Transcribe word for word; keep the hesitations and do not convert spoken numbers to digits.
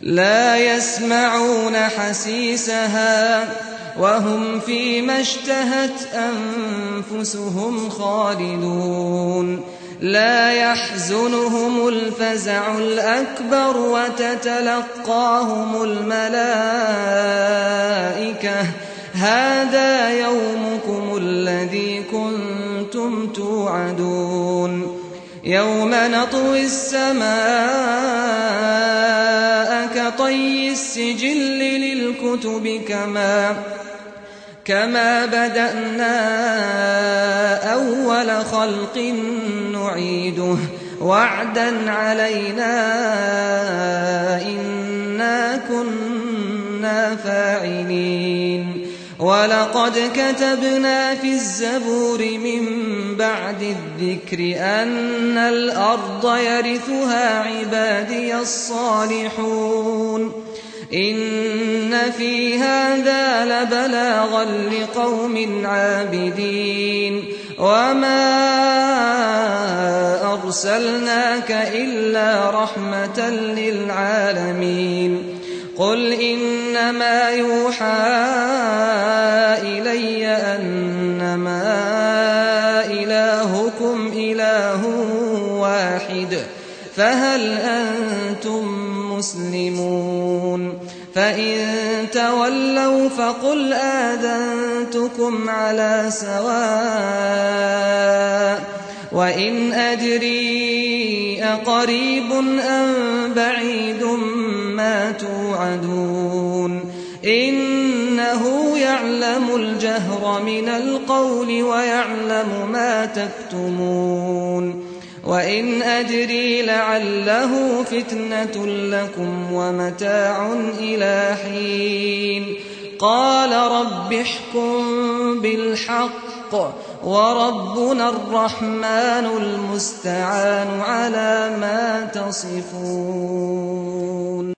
لا يسمعون حسيسها وهم فيما اشتهت أنفسهم خالدون لا يحزنهم الفزع الأكبر وتتلقاهم الملائكة هذا يومكم الذي كنتم توعدون يوم نطوي السماء كطي السجل للكتب كما كما بدأنا أول خلق نعيده وعدا علينا إنا كنا فاعلين ولقد كتبنا في الزبور من بعد الذكر أن الأرض يرثها عبادي الصالحون إن في هذا لبلاغا لقوم عابدين وما أرسلناك إلا رحمة للعالمين قل إنما يوحى إلي أنما إلهكم إله واحد فهل أنتم مسلمون فإن تولوا فقل آذنتكم على سواء وإن أدري أقريب أم بعيد ما توعدون إنه يعلم الجهر من القول ويعلم ما تكتمون وإن أدري لعله فتنة لكم ومتاع إلى حين قال رب احكم بالحق وربنا الرحمن المستعان على ما تصفون.